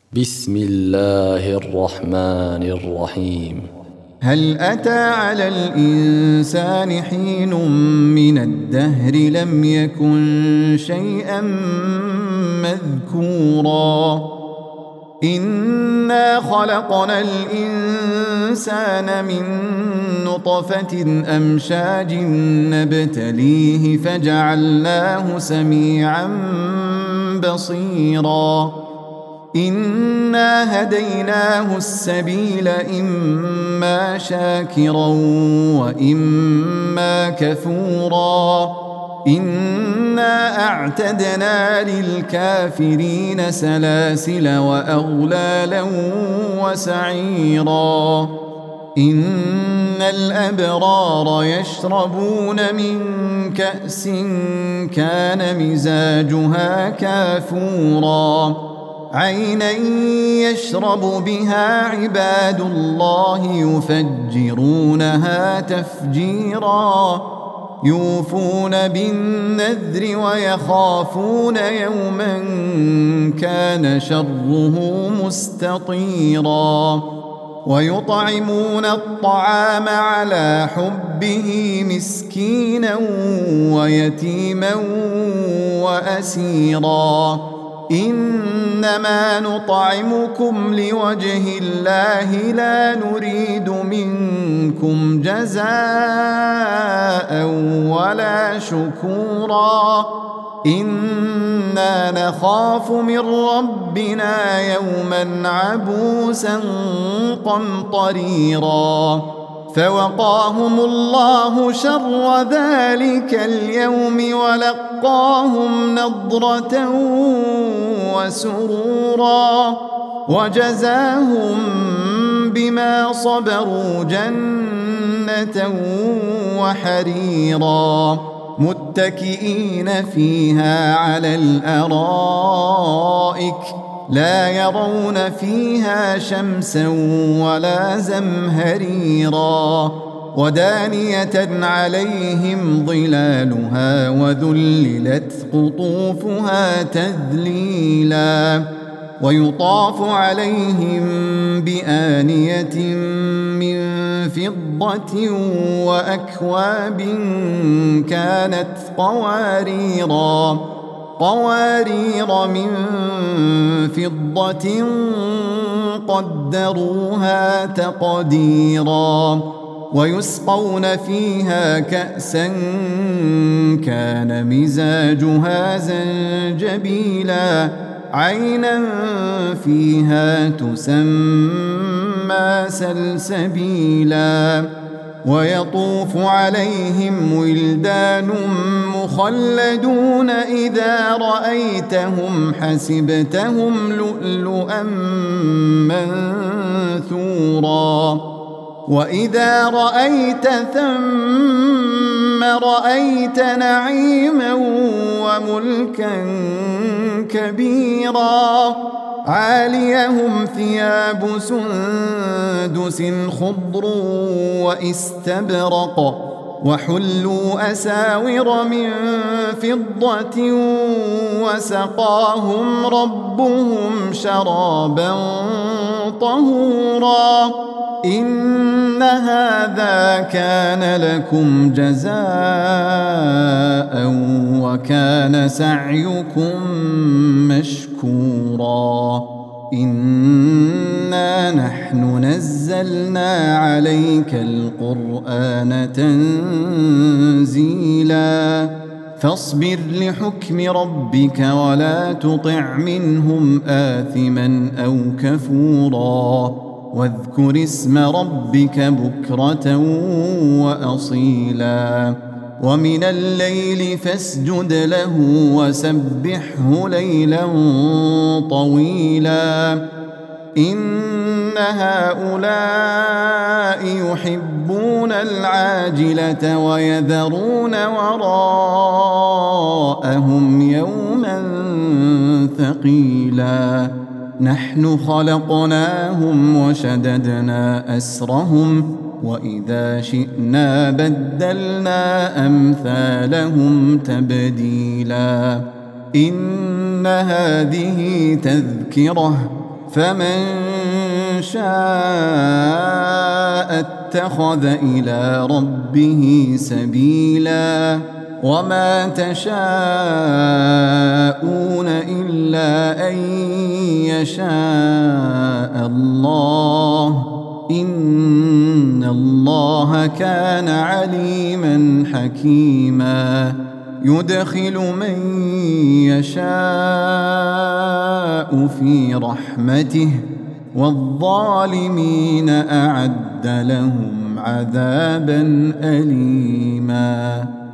بسم الله الرحمن الرحيم. هل أتى على الإنسان حين من الدهر لم يكن شيئا مذكورا إنا خلقنا الإنسان من نطفة أمشاج نبتليه فجعلناه سميعا بصيرا إنا هديناه السبيل إما شاكرا وإما كفورا إنا أعتدنا للكافرين سلاسل وأغلالا وسعيرا إن الأبرار يشربون من كأس كان مزاجها كافورا عينا يشرب بها عباد الله يفجرونها تفجيرا يوفون بالنذر ويخافون يوما كان شره مستطيرا ويطعمون الطعام على حبه مسكينا ويتيما وأسيرا إنما نطعمكم لوجه الله لا نريد منكم جزاء ولا شكورا إنا نخاف من ربنا يوما عبوسا قمطريرا فوقاهم الله شر ذلك اليوم ولقاهم نضرة وسرورا وجزاهم بما صبروا جنة وحريرا متكئين فيها على الأرائك لا يرون فيها شمسا ولا زمهريرا ودانية عليهم ظلالها وذللت قطوفها تذليلا ويطاف عليهم بآنية من فضة وأكواب كانت قوارير من فضة قدروها تقديرا ويسقون فيها كأسا كان مزاجها زنجبيلا عينا فيها تسمى سلسبيلا ويطوف عليهم ولدان مخلدون إذا رأيتهم حسبتهم لؤلؤا منثورا وإذا رأيت ثم رأيت نعيما وملكا كبيرا عاليهم ثياب سندس خضر واستبرق وحلوا أساور من فضة وسقاهم ربهم شرابا طهورا إن هذا كان لكم جزاء وكان سعيكم مشكورا إنا نحن نزلنا عليك القرآن تنزيلا فاصبر لحكم ربك ولا تطع منهم آثما أو كفورا واذكر اسم ربك بكرة وأصيلا ومن الليل فاسجد له وسبحه ليلا طويلا إن هؤلاء يحبون العاجلة ويذرون وراءهم يوما ثقيلا نحن خلقناهم وشددنا أسرهم وإذا شئنا بدلنا أمثالهم تبديلا إن هذه تذكرة فمن شاء اتخذ إلى ربه سبيلا وما تشاءون إلا أن يشاء الله إن الله كان عليما حكيما يدخل من يشاء في رحمته والظالمين أعد لهم عذابا أليما